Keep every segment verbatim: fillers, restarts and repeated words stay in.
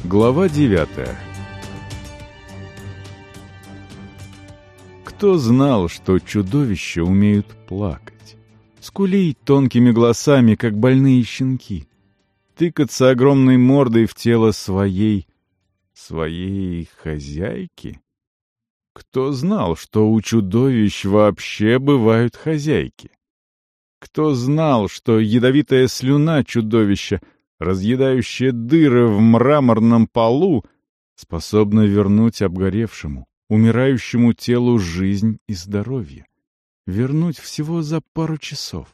Глава девятая. Кто знал, что чудовища умеют плакать, скулить тонкими голосами, как больные щенки, тыкаться огромной мордой в тело своей, своей хозяйки? Кто знал, что у чудовищ вообще бывают хозяйки? Кто знал, что ядовитая слюна чудовища, разъедающая дыры в мраморном полу, способна вернуть обгоревшему, умирающему телу жизнь и здоровье, вернуть всего за пару часов?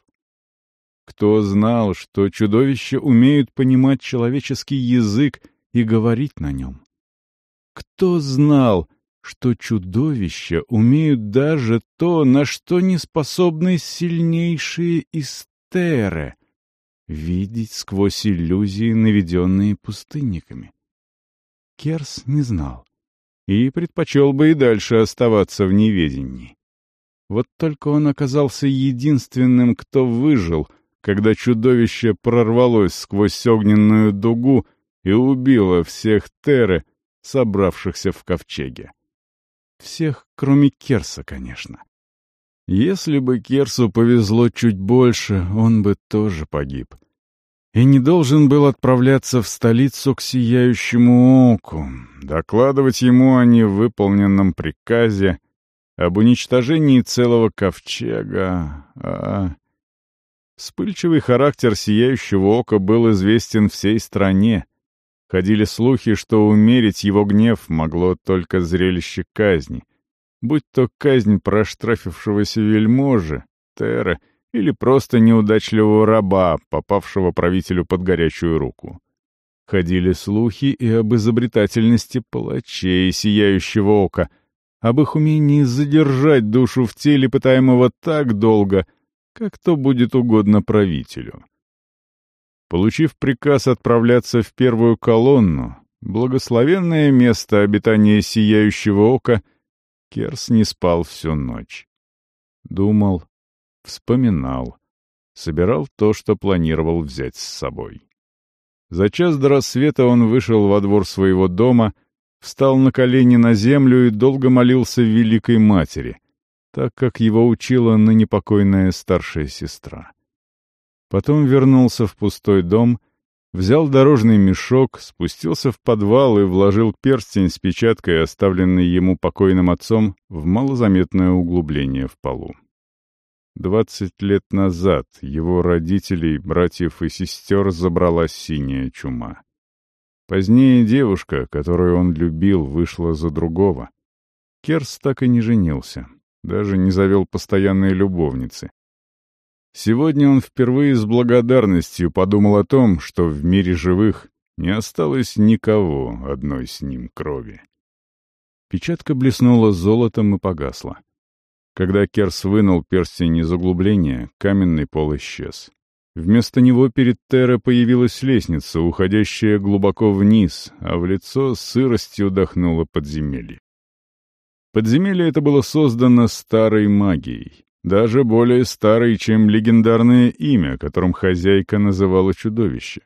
Кто знал, что чудовища умеют понимать человеческий язык и говорить на нем? Кто знал, что чудовища умеют даже то, на что не способны сильнейшие из Терры — видеть сквозь иллюзии, наведенные пустынниками? Керс не знал и предпочел бы и дальше оставаться в неведении. Вот только он оказался единственным, кто выжил, когда чудовище прорвалось сквозь огненную дугу и убило всех Терры, собравшихся в ковчеге. Всех, кроме Керса, конечно. Если бы Керсу повезло чуть больше, он бы тоже погиб. И не должен был отправляться в столицу к Сияющему Оку, докладывать ему о невыполненном приказе, об уничтожении целого ковчега, а... Вспыльчивый характер Сияющего Ока был известен всей стране. Ходили слухи, что умерить его гнев могло только зрелище казни, будь то казнь проштрафившегося вельможи, Терры, или просто неудачливого раба, попавшего правителю под горячую руку. Ходили слухи и об изобретательности палачей Сияющего Ока, об их умении задержать душу в теле пытаемого так долго, как то будет угодно правителю. Получив приказ отправляться в первую колонну, благословенное место обитания Сияющего Ока, Керс не спал всю ночь. Думал, вспоминал, собирал то, что планировал взять с собой. За час до рассвета он вышел во двор своего дома, встал на колени на землю и долго молился Великой Матери, так как его учила ныне покойная старшая сестра. Потом вернулся в пустой дом, взял дорожный мешок, спустился в подвал и вложил перстень с печаткой, оставленный ему покойным отцом, в малозаметное углубление в полу. Двадцать лет назад его родителей, братьев и сестер забрала синяя чума. Позднее девушка, которую он любил, вышла за другого. Керс так и не женился, даже не завел постоянной любовницы. Сегодня он впервые с благодарностью подумал о том, что в мире живых не осталось никого одной с ним крови. Печатка блеснула золотом и погасла. Когда Керс вынул перстень из углубления, каменный пол исчез. Вместо него перед Террой появилась лестница, уходящая глубоко вниз, а в лицо сыростью дохнуло подземелье. Подземелье это было создано старой магией. Даже более старый, чем легендарное имя, которым хозяйка называла чудовище.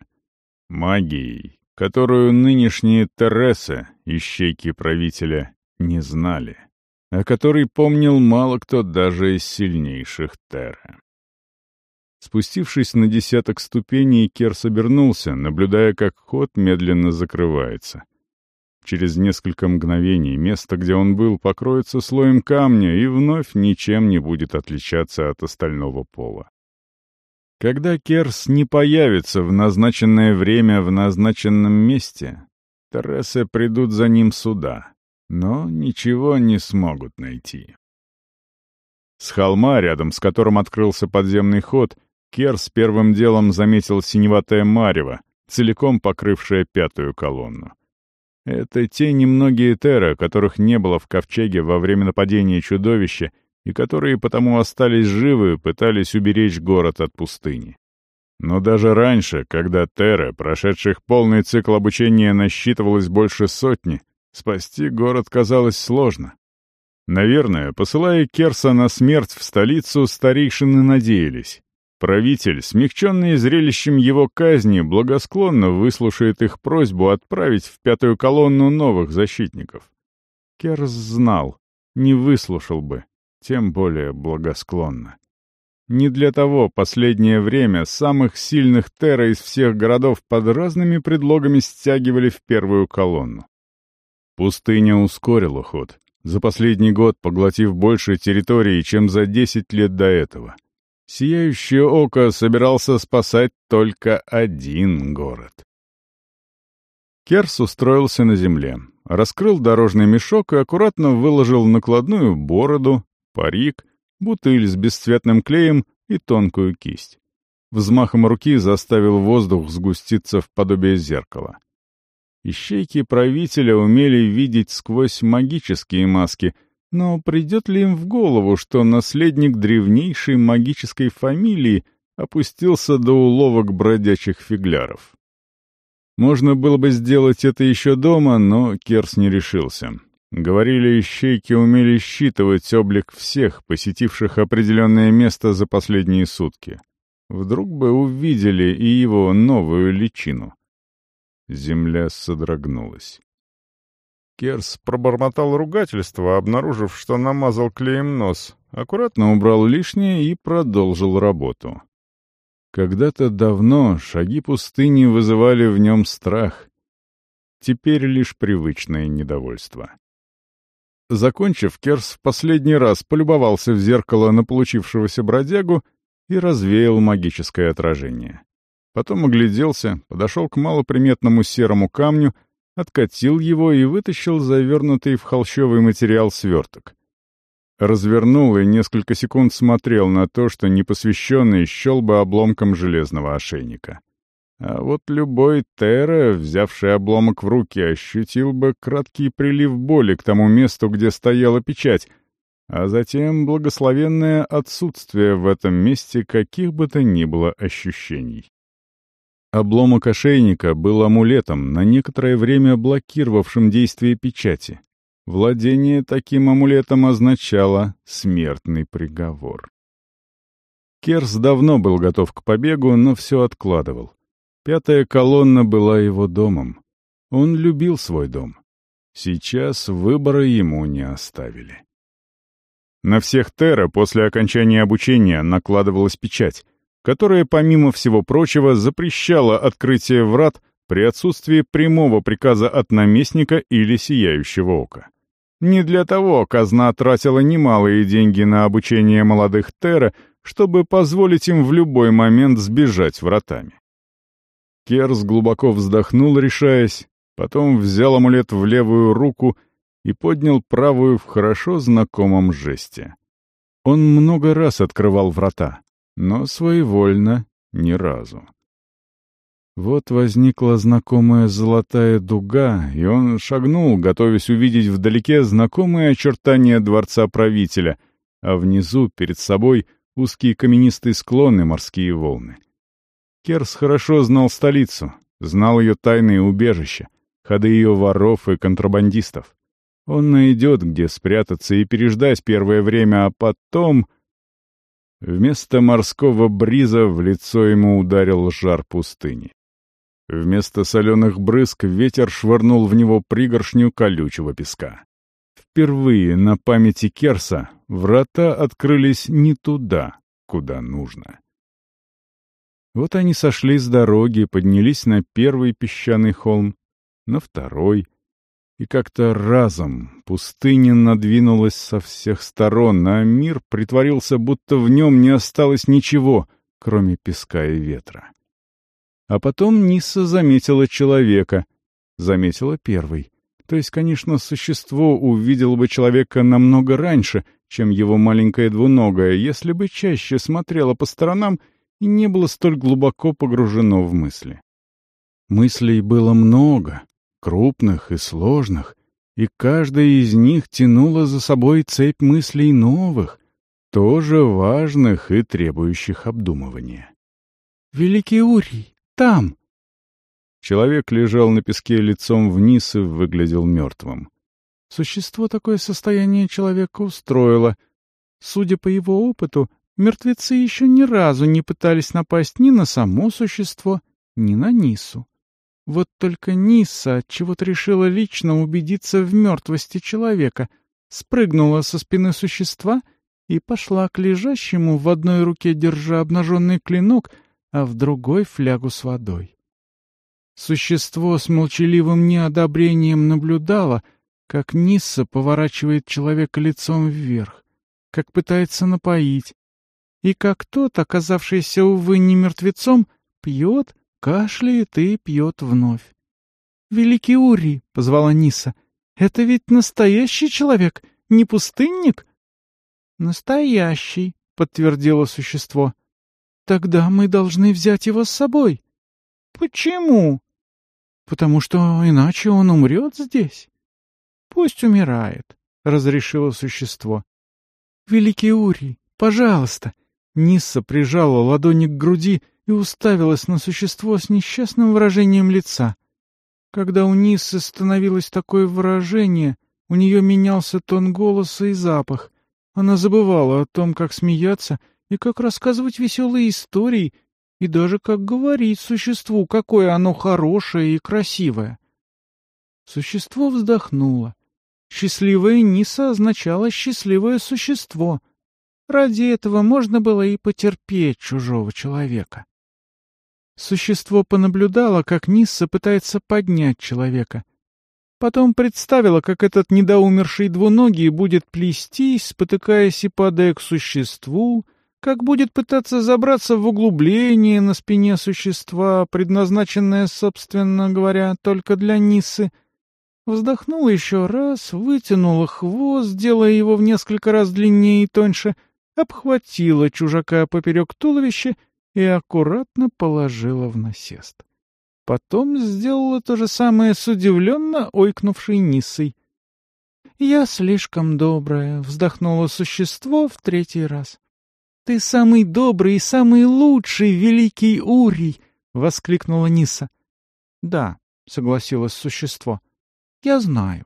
Магией, которую нынешние Терресы, ищейки правителя, не знали, о которой помнил мало кто даже из сильнейших Терры. Спустившись на десяток ступеней, Керс обернулся, наблюдая, как ход медленно закрывается. Через несколько мгновений место, где он был, покроется слоем камня и вновь ничем не будет отличаться от остального пола. Когда Керс не появится в назначенное время в назначенном месте, Терресы придут за ним сюда, но ничего не смогут найти. С холма, рядом с которым открылся подземный ход, Керс первым делом заметил синеватое марево, целиком покрывшее пятую колонну. Это те немногие Терры, которых не было в ковчеге во время нападения чудовища и которые потому остались живы, пытались уберечь город от пустыни. Но даже раньше, когда Терры, прошедших полный цикл обучения, насчитывалось больше сотни, спасти город казалось сложно. Наверное, посылая Керса на смерть в столицу, старейшины надеялись. Правитель, смягченный зрелищем его казни, благосклонно выслушает их просьбу отправить в пятую колонну новых защитников. Керс знал, не выслушал бы, тем более благосклонно. Не для того последнее время самых сильных терра из всех городов под разными предлогами стягивали в первую колонну. Пустыня ускорила ход, за последний год поглотив больше территории, чем за десять лет до этого. Сияющее око собирался спасать только один город. Керс устроился на земле, раскрыл дорожный мешок и аккуратно выложил накладную бороду, парик, бутыль с бесцветным клеем и тонкую кисть. Взмахом руки заставил воздух сгуститься в подобие зеркала. Ищейки правителя умели видеть сквозь магические маски, но придет ли им в голову, что наследник древнейшей магической фамилии опустился до уловок бродячих фигляров? Можно было бы сделать это еще дома, но Керс не решился. Говорили, ищейки умели считывать облик всех, посетивших определенное место за последние сутки. Вдруг бы увидели и его новую личину. Земля содрогнулась. Керс пробормотал ругательство, обнаружив, что намазал клеем нос, аккуратно убрал лишнее и продолжил работу. Когда-то давно шаги пустыни вызывали в нем страх. Теперь лишь привычное недовольство. Закончив, Керс в последний раз полюбовался в зеркало на получившегося бродягу и развеял магическое отражение. Потом огляделся, подошел к малоприметному серому камню, откатил его и вытащил завернутый в холщовый материал сверток. Развернул и несколько секунд смотрел на то, что непосвященный счел бы обломком железного ошейника. А вот любой терра, взявший обломок в руки, ощутил бы краткий прилив боли к тому месту, где стояла печать, а затем благословенное отсутствие в этом месте каких бы то ни было ощущений. Обломок ошейника был амулетом, на некоторое время блокировавшим действие печати. Владение таким амулетом означало смертный приговор. Керс давно был готов к побегу, но все откладывал. Пятая колонна была его домом. Он любил свой дом. Сейчас выбора ему не оставили. На всех терра после окончания обучения накладывалась печать, которая, помимо всего прочего, запрещала открытие врат при отсутствии прямого приказа от наместника или сияющего ока. Не для того казна тратила немалые деньги на обучение молодых терра, чтобы позволить им в любой момент сбежать вратами. Керс глубоко вздохнул, решаясь, потом взял амулет в левую руку и поднял правую в хорошо знакомом жесте. Он много раз открывал врата, но своевольно ни разу. Вот возникла знакомая золотая дуга, и он шагнул, готовясь увидеть вдалеке знакомые очертания дворца правителя, а внизу, перед собой, узкие каменистые склоны, морские волны. Керс хорошо знал столицу, знал ее тайные убежища, ходы ее воров и контрабандистов. Он найдет, где спрятаться и переждать первое время, а потом... Вместо морского бриза в лицо ему ударил жар пустыни. Вместо соленых брызг ветер швырнул в него пригоршню колючего песка. Впервые на памяти Керса врата открылись не туда, куда нужно. Вот они сошли с дороги, поднялись на первый песчаный холм, на второй, и как-то разом пустыня надвинулась со всех сторон, а мир притворился, будто в нем не осталось ничего, кроме песка и ветра. А потом Нисса заметила человека, заметила первой. То есть, конечно, существо увидело бы человека намного раньше, чем его маленькое двуногое, если бы чаще смотрело по сторонам и не было столь глубоко погружено в мысли. Мыслей было много, крупных и сложных, и каждая из них тянула за собой цепь мыслей новых, тоже важных и требующих обдумывания. «Великий Урий, там!» Человек лежал на песке лицом вниз и выглядел мертвым. Существо такое состояние человека устроило. Судя по его опыту, Мертвецы еще ни разу не пытались напасть ни на само существо, ни на Ниссу. Вот только Нисса отчего-то решила лично убедиться в мертвости человека, спрыгнула со спины существа и пошла к лежащему, в одной руке держа обнаженный клинок, а в другой — флягу с водой. Существо с молчаливым неодобрением наблюдало, как Нисса поворачивает человека лицом вверх, как пытается напоить, и как тот, оказавшийся, увы, не мертвецом, пьет, кашляет и пьет вновь. «Великий Урий», — позвала Нисса, — «это ведь настоящий человек, не пустынник?» «Настоящий», — подтвердило существо. «Тогда мы должны взять его с собой». «Почему?» «Потому что иначе он умрет здесь». «Пусть умирает», — разрешило существо. «Великий Урий, пожалуйста». Нисса прижала ладони к груди и уставилась на существо с несчастным выражением лица. Когда у Ниссы становилось такое выражение, у нее менялся тон голоса и запах. Она забывала о том, как смеяться и как рассказывать веселые истории, и даже как говорить существу, какое оно хорошее и красивое. Существо вздохнуло. Счастливая Нисса означала счастливое существо. Ради этого можно было и потерпеть чужого человека. Существо понаблюдало, как Нисса пытается поднять человека. Потом представило, как этот недоумерший двуногий будет плестись, спотыкаясь и падая к существу, как будет пытаться забраться в углубление на спине существа, предназначенное, собственно говоря, только для Ниссы. Вздохнула еще раз, вытянула хвост, делая его в несколько раз длиннее и тоньше, обхватила чужака поперек туловища и аккуратно положила в насест. Потом сделала то же самое с удивленно ойкнувшей Ниссой. «Я слишком добрая», — вздохнуло существо в третий раз. «Ты самый добрый и самый лучший, великий Урий!» — воскликнула Нисса. «Да», — согласилось существо, — «я знаю».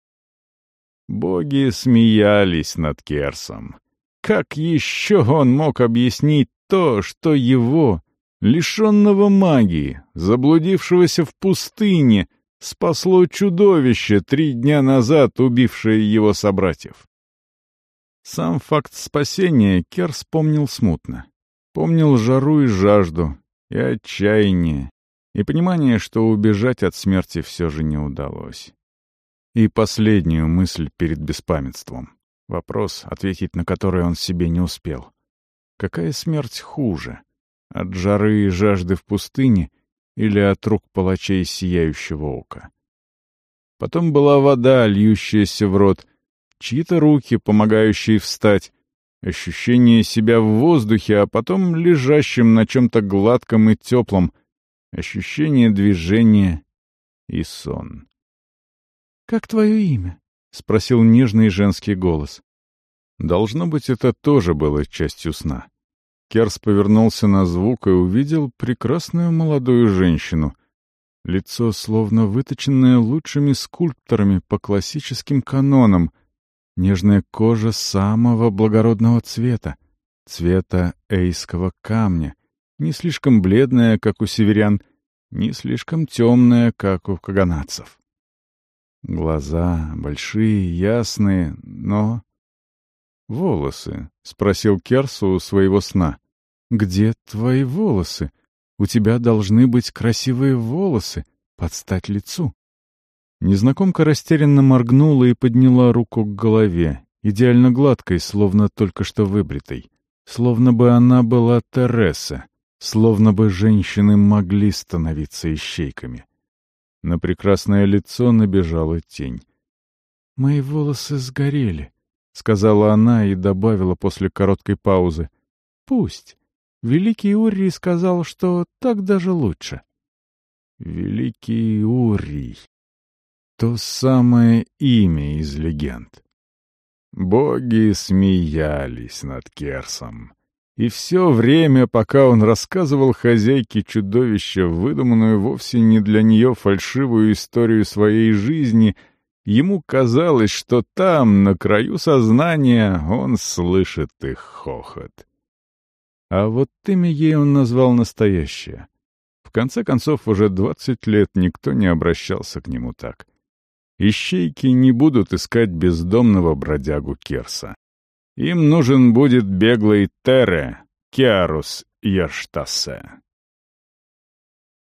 Боги смеялись над Керсом. Как еще он мог объяснить то, что его, лишенного магии, заблудившегося в пустыне, спасло чудовище, три дня назад убившее его собратьев? Сам факт спасения Керс помнил смутно. Помнил жару и жажду, и отчаяние, и понимание, что убежать от смерти все же не удалось. И последнюю мысль перед беспамятством. Вопрос, ответить на который он себе не успел. Какая смерть хуже? От жары и жажды в пустыне или от рук палачей сияющего ока? Потом была вода, льющаяся в рот, чьи-то руки, помогающие встать, ощущение себя в воздухе, а потом лежащим на чем-то гладком и теплом, ощущение движения и сон. «Как твое имя?» — спросил нежный женский голос. Должно быть, это тоже было частью сна. Керс повернулся на звук и увидел прекрасную молодую женщину. Лицо словно выточенное лучшими скульпторами по классическим канонам. Нежная кожа самого благородного цвета, цвета эйского камня, не слишком бледная, как у северян, не слишком темная, как у каганатцев. Глаза большие, ясные, но... «Волосы?» — спросил Керс у своего сна. «Где твои волосы? У тебя должны быть красивые волосы, под стать лицу». Незнакомка растерянно моргнула и подняла руку к голове, идеально гладкой, словно только что выбритой. Словно бы она была Тереса, словно бы женщины могли становиться ищейками. На прекрасное лицо набежала тень. «Мои волосы сгорели», — сказала она и добавила после короткой паузы. «Пусть. Великий Урий сказал, что так даже лучше». Великий Урий. То самое имя из легенд. Боги смеялись над Керсом. И все время, пока он рассказывал хозяйке чудовища выдуманную вовсе не для нее фальшивую историю своей жизни, ему казалось, что там, на краю сознания, он слышит их хохот. А вот имя ей он назвал настоящее. В конце концов, уже двадцать лет никто не обращался к нему так. Ищейки не будут искать бездомного бродягу Керса. Им нужен будет беглый Тере Киарус Ерштассе.